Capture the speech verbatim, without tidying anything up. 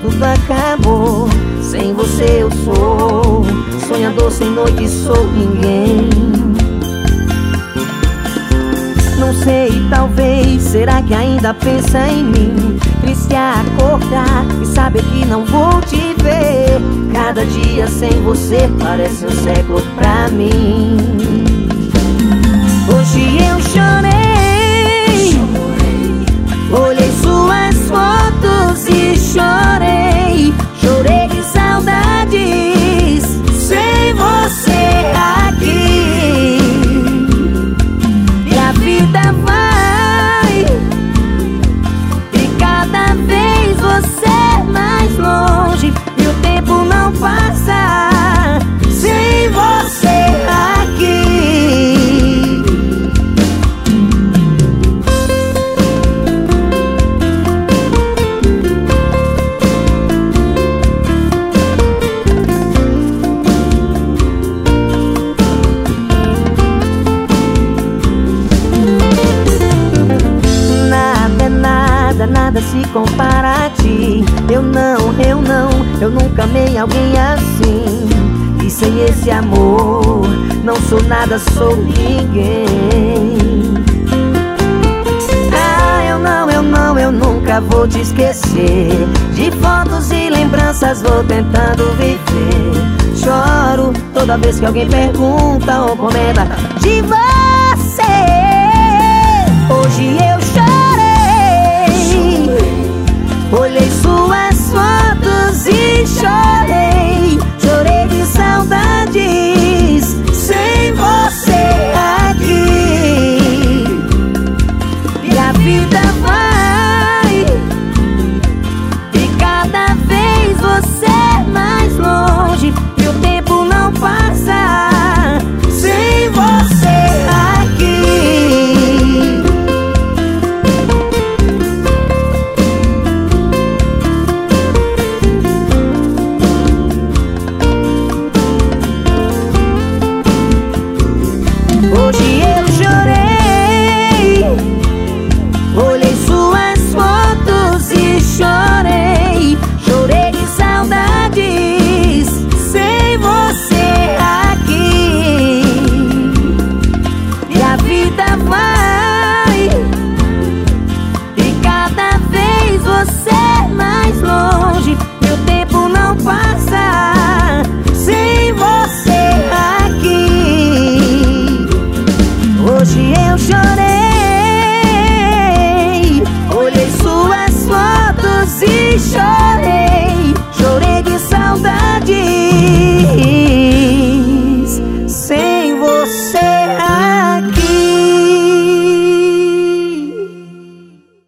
tudo acabou. Sem você eu sou sonhador, sem noite sou ninguém. Não sei, talvez, será que ainda pensa em mim? Triste a acordar e saber que não vou te ver. Cada dia sem você parece um século pra mim. Hoje eu chorei, olhei suas fotos e chorei. Chorei de saudades sem você aqui. E a vida vai, e cada vez você mais longe, e o tempo não passa sem você aqui. Nada se compara a ti. Eu não, eu não, eu nunca amei alguém assim. E sem esse amor não sou nada, sou ninguém. Ah, eu não, eu não, eu nunca vou te esquecer. De fotos e lembranças vou tentando viver. Choro toda vez que alguém pergunta ou comenta de você. Hoje eu chorei, olhei suas fotos e chorei. Chorei de saudades sem você aqui. E a vida vai, e cada vez você mais longe, e o tempo não passa sem você aqui. Hoje eu chorei, olhei suas fotos e chorei. Chorei de saudades sem você aqui. E a vida vai, e cada vez você mais longe, e o tempo não passa sem você aqui. Hoje eu chorei, olhei suas fotos e chorei.